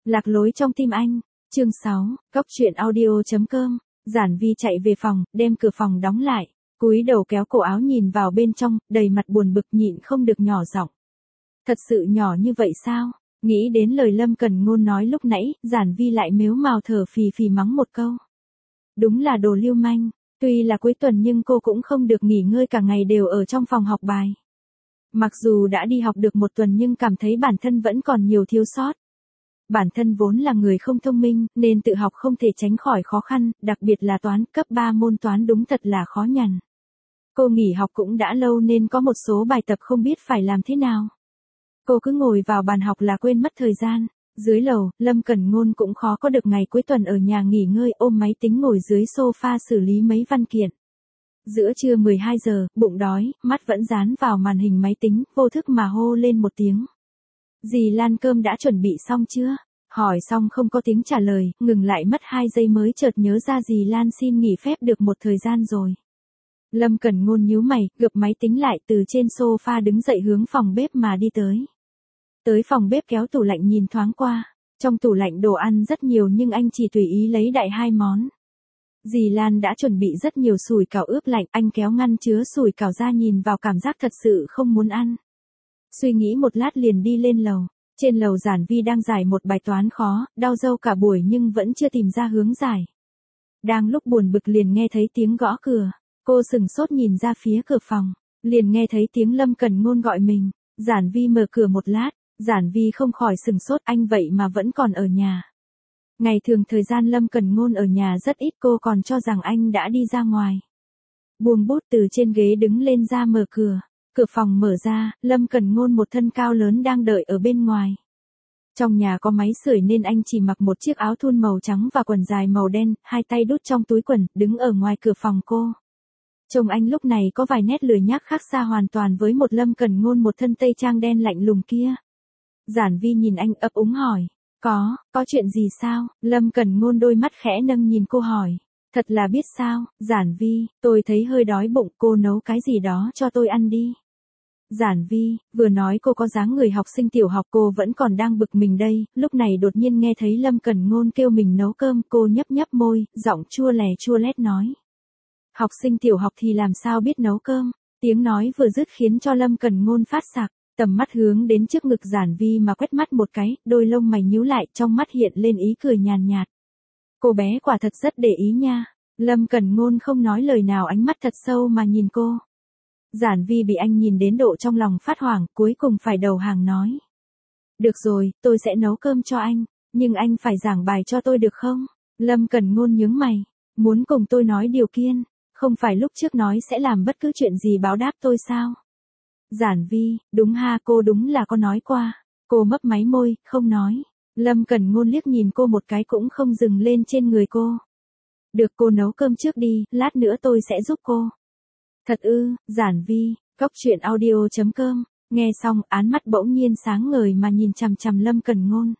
Lạc lối trong tim anh. Chương 6, Góc truyện audio.com. Giản Vi chạy về phòng, đem cửa phòng đóng lại, cúi đầu kéo cổ áo nhìn vào bên trong, đầy mặt buồn bực nhịn không được nhỏ giọng. Thật sự nhỏ như vậy sao? Nghĩ đến lời Lâm Cẩn Ngôn nói lúc nãy, Giản Vi lại mếu mào thở phì phì mắng một câu. Đúng là đồ lưu manh, tuy là cuối tuần nhưng cô cũng không được nghỉ ngơi, cả ngày đều ở trong phòng học bài. Mặc dù đã đi học được một tuần nhưng cảm thấy bản thân vẫn còn nhiều thiếu sót. Bản thân vốn là người không thông minh, nên tự học không thể tránh khỏi khó khăn, đặc biệt là toán, cấp 3 môn toán đúng thật là khó nhằn. Cô nghỉ học cũng đã lâu nên có một số bài tập không biết phải làm thế nào. Cô cứ ngồi vào bàn học là quên mất thời gian. Dưới lầu, Lâm Cẩn Ngôn cũng khó có được ngày cuối tuần ở nhà nghỉ ngơi, ôm máy tính ngồi dưới sofa xử lý mấy văn kiện. Giữa trưa 12 giờ, bụng đói, mắt vẫn dán vào màn hình máy tính, vô thức mà hô lên một tiếng. Dì Lan cơm đã chuẩn bị xong chưa? Hỏi xong không có tiếng trả lời, ngừng lại mất 2 giây mới chợt nhớ ra dì Lan xin nghỉ phép được một thời gian rồi. Lâm Cẩn Ngôn nhíu mày, gập máy tính lại từ trên sofa đứng dậy hướng phòng bếp mà đi tới. Tới phòng bếp kéo tủ lạnh nhìn thoáng qua. Trong tủ lạnh đồ ăn rất nhiều nhưng anh chỉ tùy ý lấy đại 2 món. Dì Lan đã chuẩn bị rất nhiều sủi cảo ướp lạnh, anh kéo ngăn chứa sủi cảo ra nhìn vào cảm giác thật sự không muốn ăn. Suy nghĩ một lát liền đi lên lầu. Trên lầu Giản Vi đang giải một bài toán khó, đau râu cả buổi nhưng vẫn chưa tìm ra hướng giải. Đang lúc buồn bực liền nghe thấy tiếng gõ cửa. Cô sừng sốt nhìn ra phía cửa phòng, liền nghe thấy tiếng Lâm Cẩn Ngôn gọi mình. Giản Vi mở cửa một lát, Giản Vi không khỏi sừng sốt, anh vậy mà vẫn còn ở nhà. Ngày thường thời gian Lâm Cẩn Ngôn ở nhà rất ít, cô còn cho rằng anh đã đi ra ngoài. Buông bút từ trên ghế đứng lên ra mở cửa. Cửa phòng mở ra, Lâm Cẩn Ngôn một thân cao lớn đang đợi ở bên ngoài. Trong nhà có máy sưởi nên anh chỉ mặc một chiếc áo thun màu trắng và quần dài màu đen, 2 tay đút trong túi quần, đứng ở ngoài cửa phòng cô. Trông anh lúc này có vài nét lười nhác khác xa hoàn toàn với một Lâm Cẩn Ngôn một thân tây trang đen lạnh lùng kia. Giản Vi nhìn anh ấp úng hỏi. Có chuyện gì sao? Lâm Cẩn Ngôn đôi mắt khẽ nâng nhìn cô hỏi. Thật là biết sao, Giản Vi, tôi thấy hơi đói bụng, cô nấu cái gì đó cho tôi ăn đi. Giản Vi, vừa nói cô có dáng người học sinh tiểu học, cô vẫn còn đang bực mình đây, lúc này đột nhiên nghe thấy Lâm Cẩn Ngôn kêu mình nấu cơm, cô nhấp nhấp môi, giọng chua lè chua lét nói. Học sinh tiểu học thì làm sao biết nấu cơm? Tiếng nói vừa dứt khiến cho Lâm Cẩn Ngôn phát sặc, tầm mắt hướng đến trước ngực Giản Vi mà quét mắt một cái, đôi lông mày nhíu lại, trong mắt hiện lên ý cười nhàn nhạt. Cô bé quả thật rất để ý nha. Lâm Cẩn Ngôn không nói lời nào, ánh mắt thật sâu mà nhìn cô. Giản Vi bị anh nhìn đến độ trong lòng phát hoảng, cuối cùng phải đầu hàng nói. Được rồi, tôi sẽ nấu cơm cho anh, nhưng anh phải giảng bài cho tôi được không? Lâm Cẩn Ngôn nhướng mày, muốn cùng tôi nói điều kiện, không phải lúc trước nói sẽ làm bất cứ chuyện gì báo đáp tôi sao? Giản Vi, đúng ha, cô đúng là có nói qua. Cô mấp máy môi, không nói. Lâm Cẩn Ngôn liếc nhìn cô một cái cũng không dừng lên trên người cô. Được, cô nấu cơm trước đi, lát nữa tôi sẽ giúp cô. Thật ư? Giản Vi, Góc truyện audio.com. Nghe xong, án mắt bỗng nhiên sáng ngời mà nhìn chằm chằm Lâm Cẩn Ngôn.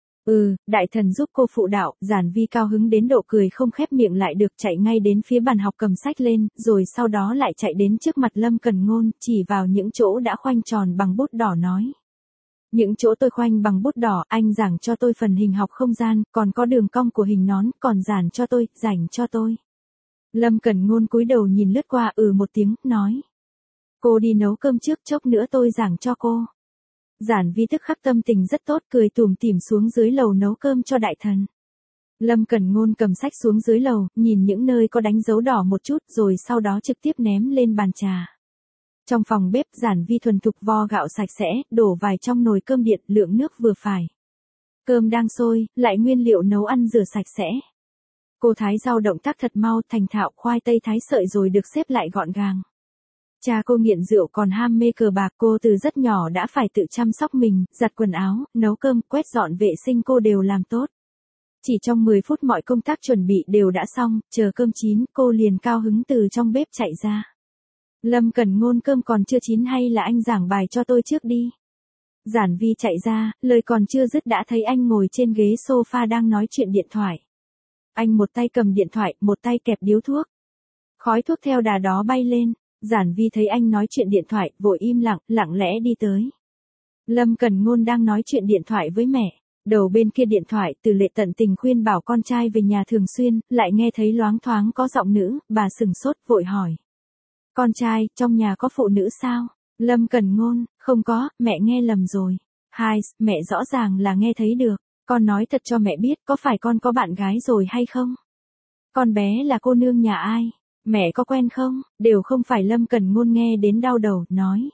Đại thần giúp cô phụ đạo. Giản Vi cao hứng đến độ cười không khép miệng lại được, chạy ngay đến phía bàn học cầm sách lên, rồi sau đó lại chạy đến trước mặt Lâm Cẩn Ngôn, chỉ vào những chỗ đã khoanh tròn bằng bút đỏ nói. Những chỗ tôi khoanh bằng bút đỏ, anh giảng cho tôi phần hình học không gian, còn có đường cong của hình nón, còn giản cho tôi, rảnh cho tôi. Lâm Cẩn Ngôn cúi đầu nhìn lướt qua, một tiếng, nói. Cô đi nấu cơm trước, chốc nữa tôi giảng cho cô. Giản Vi tức khắc tâm tình rất tốt, cười tủm tỉm xuống dưới lầu nấu cơm cho đại thần. Lâm Cẩn Ngôn cầm sách xuống dưới lầu, nhìn những nơi có đánh dấu đỏ một chút, rồi sau đó trực tiếp ném lên bàn trà. Trong phòng bếp, Giản Vi thuần thục vo gạo sạch sẽ, đổ vài trong nồi cơm điện, lượng nước vừa phải. Cơm đang sôi, lại nguyên liệu nấu ăn rửa sạch sẽ. Cô thái rau động tác thật mau, thành thạo, khoai tây thái sợi rồi được xếp lại gọn gàng. Cha cô nghiện rượu còn ham mê cờ bạc, cô từ rất nhỏ đã phải tự chăm sóc mình, giặt quần áo, nấu cơm, quét dọn vệ sinh cô đều làm tốt. Chỉ trong 10 phút mọi công tác chuẩn bị đều đã xong, chờ cơm chín, cô liền cao hứng từ trong bếp chạy ra. Lâm Cẩn Ngôn, cơm còn chưa chín hay là anh giảng bài cho tôi trước đi? Giản Vi chạy ra, lời còn chưa dứt đã thấy anh ngồi trên ghế sofa đang nói chuyện điện thoại. Anh một tay cầm điện thoại, một tay kẹp điếu thuốc. Khói thuốc theo đà đó bay lên. Giản Vi thấy anh nói chuyện điện thoại, vội im lặng, lặng lẽ đi tới. Lâm Cẩn Ngôn đang nói chuyện điện thoại với mẹ. Đầu bên kia điện thoại Từ Lệ tận tình khuyên bảo con trai về nhà thường xuyên, lại nghe thấy loáng thoáng có giọng nữ, bà sừng sốt vội hỏi. Con trai, trong nhà có phụ nữ sao? Lâm Cẩn Ngôn, không có, mẹ nghe lầm rồi. Hai, mẹ rõ ràng là nghe thấy được. Con nói thật cho mẹ biết, có phải con có bạn gái rồi hay không? Con bé là cô nương nhà ai? Mẹ có quen không? Đều không phải. Lâm Cẩn Ngôn nghe đến đau đầu, nói.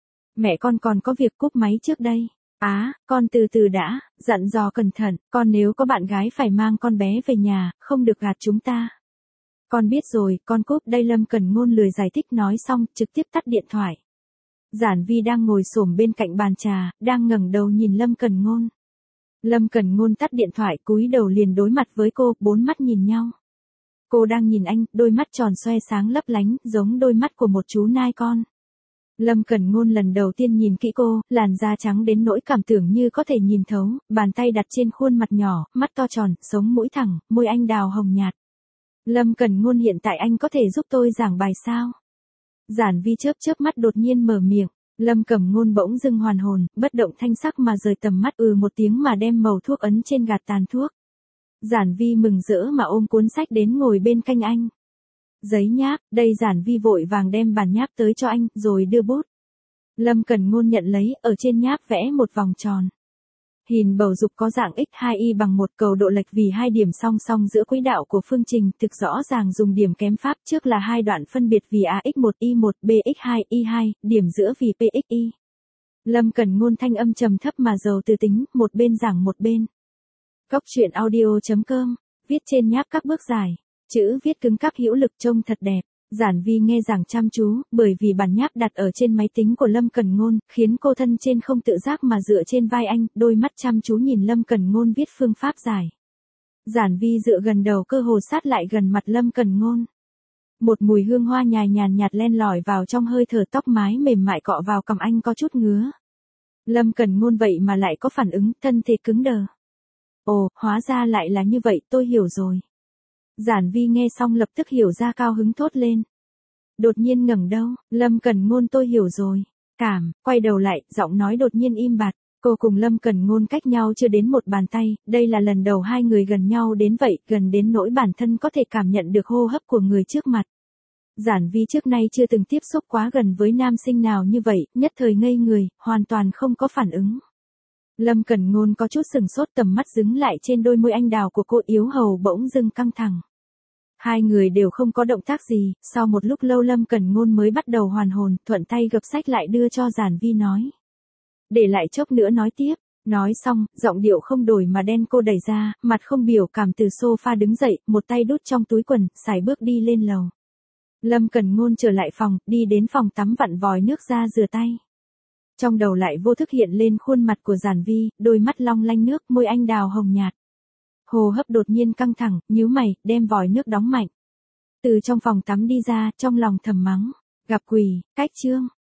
Mẹ con còn có việc cúp máy trước đây. Con từ từ đã, dặn dò cẩn thận, con nếu có bạn gái phải mang con bé về nhà, không được gạt chúng ta. Con biết rồi, con cúp đây. Lâm Cẩn Ngôn lười giải thích nói xong, trực tiếp tắt điện thoại. Giản Vi đang ngồi xổm bên cạnh bàn trà, đang ngẩng đầu nhìn Lâm Cẩn Ngôn. Lâm Cẩn Ngôn tắt điện thoại cúi đầu liền đối mặt với cô, bốn mắt nhìn nhau. Cô đang nhìn anh, đôi mắt tròn xoe sáng lấp lánh, giống đôi mắt của một chú nai con. Lâm Cẩn Ngôn lần đầu tiên nhìn kỹ cô, làn da trắng đến nỗi cảm tưởng như có thể nhìn thấu, bàn tay đặt trên khuôn mặt nhỏ, mắt to tròn, sống mũi thẳng, môi anh đào hồng nhạt. Lâm Cẩn Ngôn, hiện tại anh có thể giúp tôi giảng bài sao? Giản Vi chớp chớp mắt đột nhiên mở miệng. Lâm Cẩn Ngôn bỗng dưng hoàn hồn, bất động thanh sắc mà rời tầm mắt một tiếng mà đem màu thuốc ấn trên gạt tàn thuốc. Giản Vi mừng rỡ mà ôm cuốn sách đến ngồi bên cạnh anh. Giấy nháp, đây. Giản Vi vội vàng đem bản nháp tới cho anh, rồi đưa bút. Lâm Cẩn Ngôn nhận lấy, ở trên nháp vẽ một vòng tròn. Hình bầu dục có dạng x2y bằng 1, cầu độ lệch vì 2 điểm song song giữa quỹ đạo của phương trình, thực rõ ràng dùng điểm kém pháp trước là 2 đoạn phân biệt vì ax1 y1 bx2 y2, điểm giữa vì pxy. Lâm Cẩn Ngôn thanh âm trầm thấp mà giàu từ tính, một bên giảng một bên. Góc truyện audio.com, viết trên nháp các bước giải, chữ viết cứng cáp hữu lực trông thật đẹp. Giản Vi nghe giảng chăm chú, bởi vì bản nháp đặt ở trên máy tính của Lâm Cẩn Ngôn, khiến cô thân trên không tự giác mà dựa trên vai anh, đôi mắt chăm chú nhìn Lâm Cẩn Ngôn viết phương pháp giải. Giản Vi dựa gần đầu cơ hồ sát lại gần mặt Lâm Cẩn Ngôn. Một mùi hương hoa nhàn nhạt len lỏi vào trong hơi thở, tóc mái mềm mại cọ vào cằm anh có chút ngứa. Lâm Cẩn Ngôn vậy mà lại có phản ứng, thân thể cứng đờ. Ồ, hóa ra lại là như vậy, tôi hiểu rồi. Giản Vi nghe xong lập tức hiểu ra, cao hứng thốt lên. Đột nhiên ngẩng đầu, Lâm Cẩn Ngôn, tôi hiểu rồi. Quay đầu lại, giọng nói đột nhiên im bặt. Cô cùng Lâm Cẩn Ngôn cách nhau chưa đến một bàn tay, đây là lần đầu hai người gần nhau đến vậy, gần đến nỗi bản thân có thể cảm nhận được hô hấp của người trước mặt. Giản Vi trước nay chưa từng tiếp xúc quá gần với nam sinh nào như vậy, nhất thời ngây người, hoàn toàn không có phản ứng. Lâm Cẩn Ngôn có chút sừng sốt, tầm mắt dứng lại trên đôi môi anh đào của cô, yếu hầu bỗng dưng căng thẳng. Hai người đều không có động tác gì, sau một lúc lâu Lâm Cẩn Ngôn mới bắt đầu hoàn hồn, thuận tay gập sách lại đưa cho Giản Vi nói. Để lại chốc nữa nói tiếp. Nói xong, giọng điệu không đổi mà đen cô đẩy ra, mặt không biểu cảm từ sofa đứng dậy, một tay đút trong túi quần, sải bước đi lên lầu. Lâm Cẩn Ngôn trở lại phòng, đi đến phòng tắm vặn vòi nước ra rửa tay. Trong đầu lại vô thức hiện lên khuôn mặt của Giản Vi, đôi mắt long lanh nước, môi anh đào hồng nhạt. Hô hấp đột nhiên căng thẳng, nhíu mày, đem vòi nước đóng mạnh. Từ trong phòng tắm đi ra, trong lòng thầm mắng. Gặp quỷ, cách chương.